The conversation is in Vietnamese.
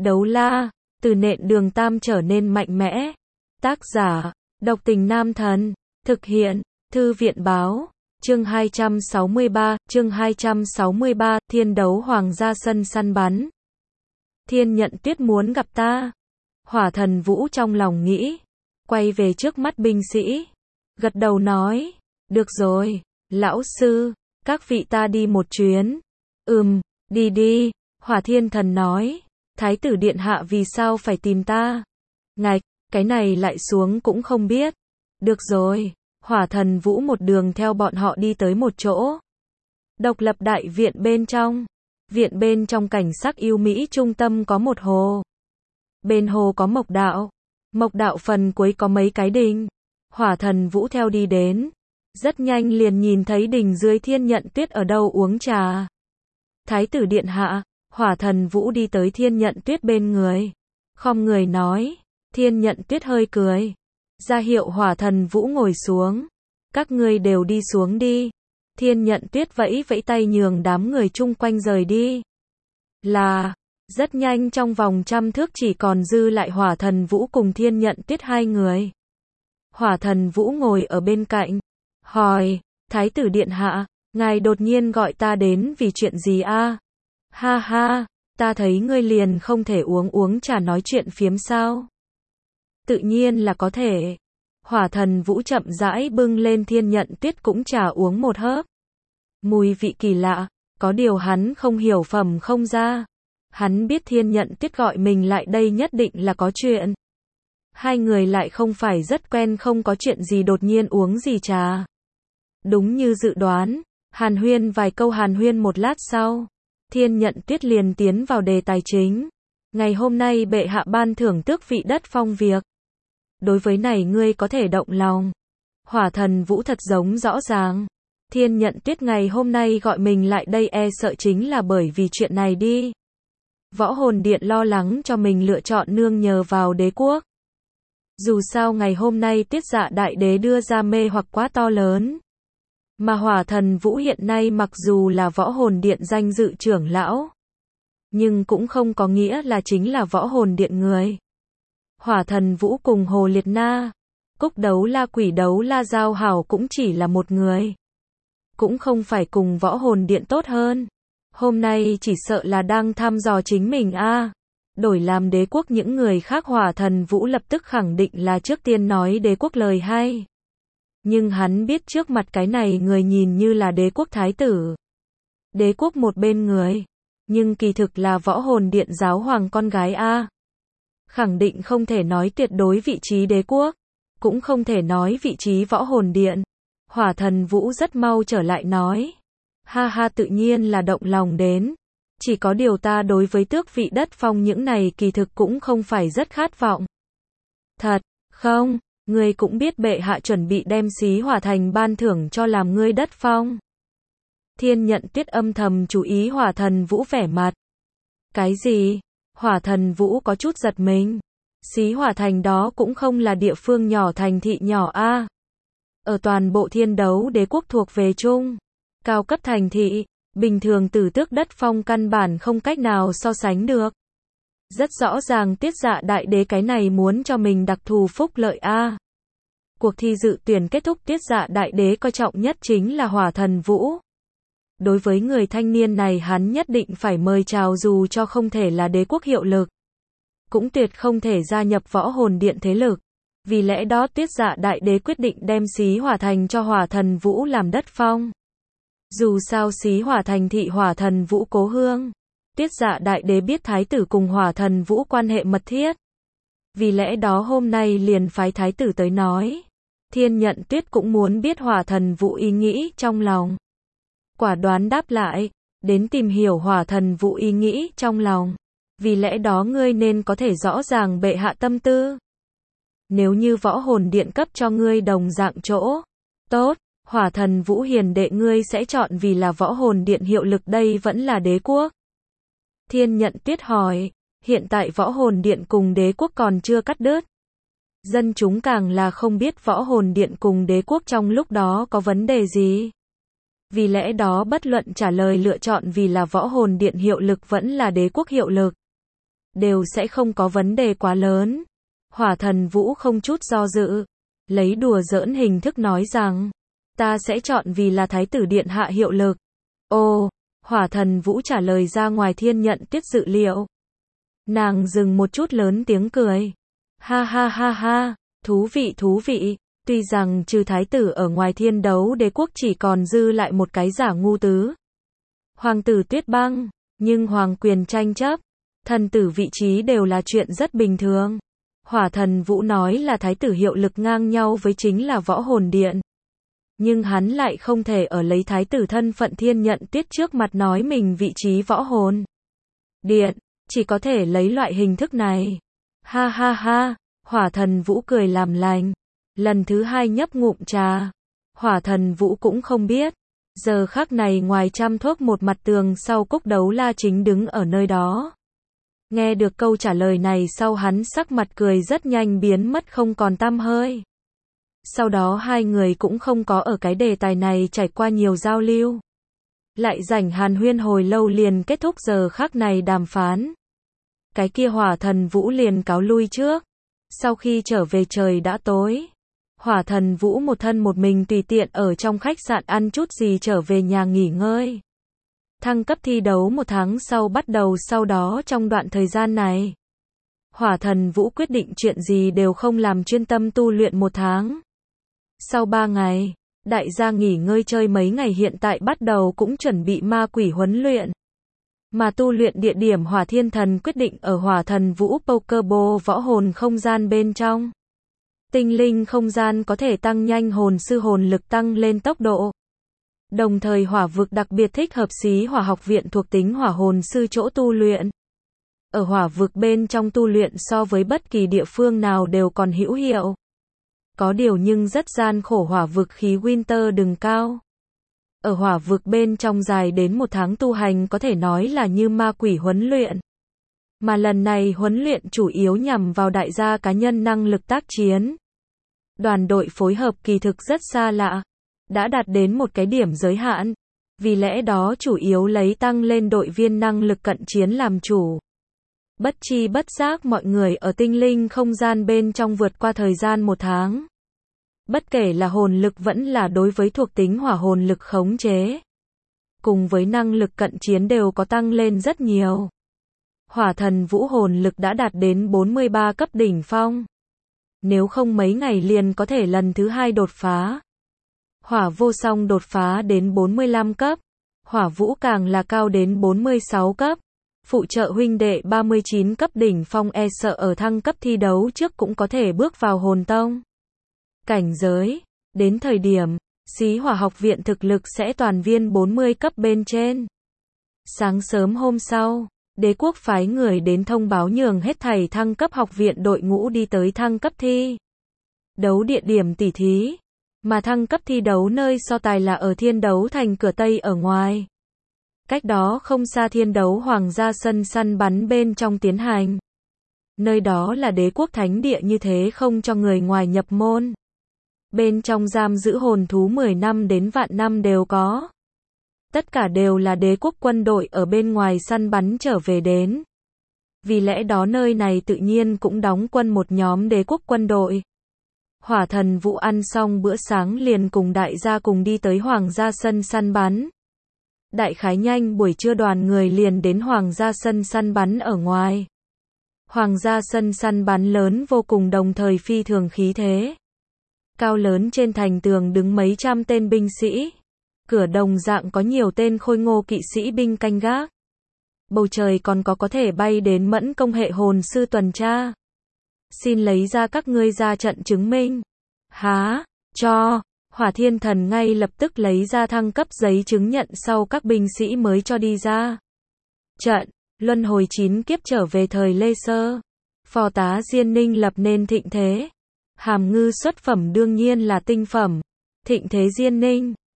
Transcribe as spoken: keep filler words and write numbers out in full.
Đấu la, từ nện đường tam trở nên mạnh mẽ. Tác giả, độc tình nam thần. Thực hiện, thư viện báo. Chương hai trăm sáu mươi ba, chương hai trăm sáu mươi ba, Thiên Đấu Hoàng ra sân săn bắn. Thiên Nhận Tuyết muốn gặp ta. Hỏa Thần Vũ trong lòng nghĩ, quay về trước mắt binh sĩ, gật đầu nói, được rồi, lão sư, các vị ta đi một chuyến. Ừm, đi đi, Hỏa Thiên Thần nói, Thái tử điện hạ vì sao phải tìm ta? Ngạch, cái này lại xuống cũng không biết. Được rồi, Hỏa Thần Vũ một đường theo bọn họ đi tới một chỗ. Độc lập đại viện bên trong. Viện bên trong cảnh sắc yêu mỹ trung tâm có một hồ. Bên hồ có mộc đạo. Mộc đạo phần cuối có mấy cái đình. Hỏa Thần Vũ theo đi đến. Rất nhanh liền nhìn thấy đình dưới Thiên Nhận Tuyết ở đâu uống trà. Thái tử điện hạ, Hỏa Thần Vũ đi tới Thiên Nhận Tuyết bên người. Khom người nói, Thiên Nhận Tuyết hơi cười. Ra hiệu Hỏa Thần Vũ ngồi xuống. Các ngươi đều đi xuống đi. Thiên Nhận Tuyết vẫy vẫy tay nhường đám người chung quanh rời đi. Là, rất nhanh trong vòng trăm thước chỉ còn dư lại Hỏa Thần Vũ cùng Thiên Nhận Tuyết hai người. Hỏa Thần Vũ ngồi ở bên cạnh. Hỏi, Thái tử điện hạ, ngài đột nhiên gọi ta đến vì chuyện gì a? Ha ha, ta thấy ngươi liền không thể uống uống trà nói chuyện phiếm sao? Tự nhiên là có thể. Hỏa Thần Vũ chậm rãi bưng lên Thiên Nhận Tuyết cũng trà uống một hớp. Mùi vị kỳ lạ, có điều hắn không hiểu phẩm không ra. Hắn biết Thiên Nhận Tuyết gọi mình lại đây nhất định là có chuyện. Hai người lại không phải rất quen, không có chuyện gì đột nhiên uống gì trà. Đúng như dự đoán, hàn huyên vài câu hàn huyên một lát sau. Thiên Nhận Tuyết liền tiến vào đề tài chính. Ngày hôm nay bệ hạ ban thưởng tước vị đất phong việc. Đối với này ngươi có thể động lòng. Hỏa Thần Vũ thật giống rõ ràng. Thiên Nhận Tuyết ngày hôm nay gọi mình lại đây e sợ chính là bởi vì chuyện này đi. Võ Hồn Điện lo lắng cho mình lựa chọn nương nhờ vào đế quốc. Dù sao ngày hôm nay Tiết Dạ Đại Đế đưa ra mê hoặc quá to lớn. Mà Hỏa Thần Vũ hiện nay mặc dù là Võ Hồn Điện danh dự trưởng lão, nhưng cũng không có nghĩa là chính là Võ Hồn Điện người. Hỏa Thần Vũ cùng Hồ Liệt Na, Cúc Đấu La, Quỷ Đấu La giao hảo cũng chỉ là một người. Cũng không phải cùng Võ Hồn Điện tốt hơn. Hôm nay chỉ sợ là đang thăm dò chính mình a. À. Đổi làm đế quốc những người khác Hỏa Thần Vũ lập tức khẳng định là trước tiên nói đế quốc lời hay. Nhưng hắn biết trước mặt cái này người nhìn như là đế quốc thái tử. Đế quốc một bên người. Nhưng kỳ thực là Võ Hồn Điện giáo hoàng con gái a. À. Khẳng định không thể nói tuyệt đối vị trí đế quốc. Cũng không thể nói vị trí Võ Hồn Điện. Hỏa Thần Vũ rất mau trở lại nói. Ha ha, tự nhiên là động lòng đến. Chỉ có điều ta đối với tước vị đất phong những này kỳ thực cũng không phải rất khát vọng. Thật, không, ngươi cũng biết bệ hạ chuẩn bị đem Xí Hỏa Thành ban thưởng cho làm ngươi đất phong. Thiên Nhận Tuyết âm thầm chú ý Hỏa Thần Vũ vẻ mặt. Cái gì? Hỏa Thần Vũ có chút giật mình. Xí Hỏa Thành đó cũng không là địa phương nhỏ, thành thị nhỏ a. À. Ở toàn bộ Thiên Đấu Đế quốc thuộc về chung cao cấp thành thị, bình thường tử tước đất phong căn bản không cách nào so sánh được. Rất rõ ràng Tiết Dạ Đại Đế cái này muốn cho mình đặc thù phúc lợi a. À. Cuộc thi dự tuyển kết thúc, Tiết Dạ Đại Đế coi trọng nhất chính là Hỏa Thần Vũ. Đối với người thanh niên này hắn nhất định phải mời chào, dù cho không thể là đế quốc hiệu lực, cũng tuyệt không thể gia nhập Võ Hồn Điện thế lực. Vì lẽ đó Tiết Dạ Đại Đế quyết định đem Xí Hỏa Thành cho Hỏa Thần Vũ làm đất phong. Dù sao Xí Hỏa Thành thị Hỏa Thần Vũ cố hương. Tiết Dạ Đại Đế biết thái tử cùng Hỏa Thần Vũ quan hệ mật thiết. Vì lẽ đó hôm nay liền phái thái tử tới nói. Thiên Nhận Tuyết cũng muốn biết Hỏa Thần Vũ ý nghĩ trong lòng. Quả đoán đáp lại, đến tìm hiểu Hỏa Thần Vũ ý nghĩ trong lòng. Vì lẽ đó ngươi nên có thể rõ ràng bệ hạ tâm tư. Nếu như Võ Hồn Điện cấp cho ngươi đồng dạng chỗ tốt, Hỏa Thần Vũ hiền đệ ngươi sẽ chọn vì là Võ Hồn Điện hiệu lực đây vẫn là đế quốc? Thiên Nhận Tuyết hỏi, hiện tại Võ Hồn Điện cùng đế quốc còn chưa cắt đứt. Dân chúng càng là không biết Võ Hồn Điện cùng đế quốc trong lúc đó có vấn đề gì. Vì lẽ đó bất luận trả lời lựa chọn vì là Võ Hồn Điện hiệu lực vẫn là đế quốc hiệu lực. đều sẽ không có vấn đề quá lớn. Hỏa Thần Vũ không chút do dự, lấy đùa giỡn hình thức nói rằng, ta sẽ chọn vì là Thái tử Điện Hạ hiệu lực. Ồ, Hỏa Thần Vũ trả lời ra ngoài Thiên Nhận Tuyết dự liệu. Nàng dừng một chút lớn tiếng cười. Ha ha ha ha, thú vị thú vị, tuy rằng trừ Thái tử ở ngoài Thiên Đấu Đế Quốc chỉ còn dư lại một cái giả ngu tứ. Hoàng tử Tuyết Băng, nhưng hoàng quyền tranh chấp, thần tử vị trí đều là chuyện rất bình thường. Hỏa Thần Vũ nói là Thái tử hiệu lực ngang nhau với chính là Võ Hồn Điện. Nhưng hắn lại không thể ở lấy Thái tử thân phận Thiên Nhận Tuyết trước mặt nói mình vị trí Võ Hồn Điện, chỉ có thể lấy loại hình thức này. Ha ha ha, Hỏa Thần Vũ cười làm lành. Lần thứ hai nhấp ngụm trà. Hỏa Thần Vũ cũng không biết. Giờ khắc này ngoài trăm thuốc một mặt tường sau Cúc Đấu La chính đứng ở nơi đó. Nghe được câu trả lời này sau hắn sắc mặt cười rất nhanh biến mất không còn tăm hơi. Sau đó hai người cũng không có ở cái đề tài này trải qua nhiều giao lưu. Lại rảnh hàn huyên hồi lâu liền kết thúc giờ khắc này đàm phán. Cái kia Hỏa Thần Vũ liền cáo lui trước. Sau khi trở về trời đã tối. Hỏa Thần Vũ một thân một mình tùy tiện ở trong khách sạn ăn chút gì trở về nhà nghỉ ngơi. Thăng cấp thi đấu một tháng sau bắt đầu sau đó trong đoạn thời gian này. Hỏa Thần Vũ quyết định chuyện gì đều không làm chuyên tâm tu luyện một tháng. Sau ba ngày, đại gia nghỉ ngơi chơi mấy ngày hiện tại bắt đầu cũng chuẩn bị ma quỷ huấn luyện. Mà tu luyện địa điểm Hỏa Thiên Thần quyết định ở Hỏa Thần Vũ Pokeball võ hồn không gian bên trong. Tinh linh không gian có thể tăng nhanh hồn sư hồn lực tăng lên tốc độ. Đồng thời hỏa vực đặc biệt thích hợp xí hỏa học viện thuộc tính hỏa hồn sư chỗ tu luyện. Ở hỏa vực bên trong tu luyện so với bất kỳ địa phương nào đều còn hữu hiệu. Có điều nhưng rất gian khổ hỏa vực khí Winter đừng cao. Ở hỏa vực bên trong dài đến một tháng tu hành có thể nói là như ma quỷ huấn luyện. Mà lần này huấn luyện chủ yếu nhằm vào đại gia cá nhân năng lực tác chiến. Đoàn đội phối hợp kỳ thực rất xa lạ. Đã đạt đến một cái điểm giới hạn. Vì lẽ đó chủ yếu lấy tăng lên đội viên năng lực cận chiến làm chủ. Bất chi bất giác mọi người ở tinh linh không gian bên trong vượt qua thời gian một tháng. Bất kể là hồn lực vẫn là đối với thuộc tính hỏa hồn lực khống chế. Cùng với năng lực cận chiến đều có tăng lên rất nhiều. Hỏa Thần Vũ hồn lực đã đạt đến bốn mươi ba cấp đỉnh phong. Nếu không mấy ngày liền có thể lần thứ hai đột phá. Hỏa Vô Song đột phá đến bốn mươi lăm cấp. Hỏa Vũ càng là cao đến bốn mươi sáu cấp. Phụ trợ huynh đệ ba mươi chín cấp đỉnh phong e sợ ở thăng cấp thi đấu trước cũng có thể bước vào hồn tông. Cảnh giới. Đến thời điểm, xí hỏa học viện thực lực sẽ toàn viên bốn mươi cấp bên trên. Sáng sớm hôm sau, đế quốc phái người đến thông báo nhường hết thảy thăng cấp học viện đội ngũ đi tới thăng cấp thi đấu địa điểm tỉ thí. Mà thăng cấp thi đấu nơi so tài là ở Thiên Đấu Thành cửa Tây ở ngoài. Cách đó không xa Thiên Đấu Hoàng gia sân săn bắn bên trong tiến hành. Nơi đó là đế quốc thánh địa như thế không cho người ngoài nhập môn. Bên trong giam giữ hồn thú mười năm đến vạn năm đều có. Tất cả đều là đế quốc quân đội ở bên ngoài săn bắn trở về đến. Vì lẽ đó nơi này tự nhiên cũng đóng quân một nhóm đế quốc quân đội. Hỏa Thần Vũ ăn xong bữa sáng liền cùng đại gia cùng đi tới Hoàng gia sân săn bắn. Đại khái nhanh buổi trưa đoàn người liền đến Hoàng gia sân săn bắn ở ngoài. Hoàng gia sân săn bắn lớn vô cùng đồng thời phi thường khí thế. Cao lớn trên thành tường đứng mấy trăm tên binh sĩ. Cửa đồng dạng có nhiều tên khôi ngô kỵ sĩ binh canh gác. Bầu trời còn có có thể bay đến mẫn công hệ hồn sư tuần tra. Xin lấy ra các ngươi ra trận chứng minh. Há, cho. Hỏa Thiên Thần ngay lập tức lấy ra thăng cấp giấy chứng nhận sau các binh sĩ mới cho đi ra. Trận, luân hồi chín kiếp trở về thời Lê Sơ. Phò tá Diên Ninh lập nên thịnh thế. Hàm ngư xuất phẩm đương nhiên là tinh phẩm. Thịnh thế Diên Ninh.